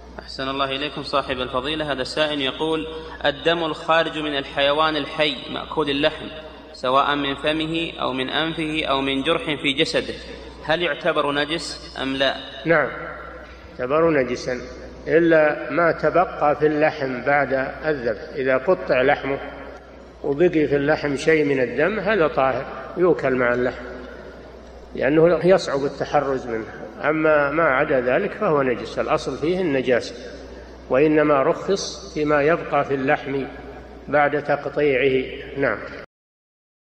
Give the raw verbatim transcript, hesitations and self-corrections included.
أحسن الله إليكم صاحب الفضيلة. هذا السائل يقول: الدم الخارج من الحيوان الحي مأكول اللحم سواء من فمه أو من أنفه أو من جرح في جسده، هل يعتبر نجس أم لا؟ نعم يعتبر نجسا، إلا ما تبقى في اللحم بعد الذبح. إذا قطع لحمه وبقي في اللحم شيء من الدم هذا طاهر يؤكل مع اللحم، لأنه يصعب التحرز منه. أما ما عدا ذلك فهو نجس، الأصل فيه النجاسة، وإنما رخص فيما يبقى في اللحم بعد تقطيعه. نعم.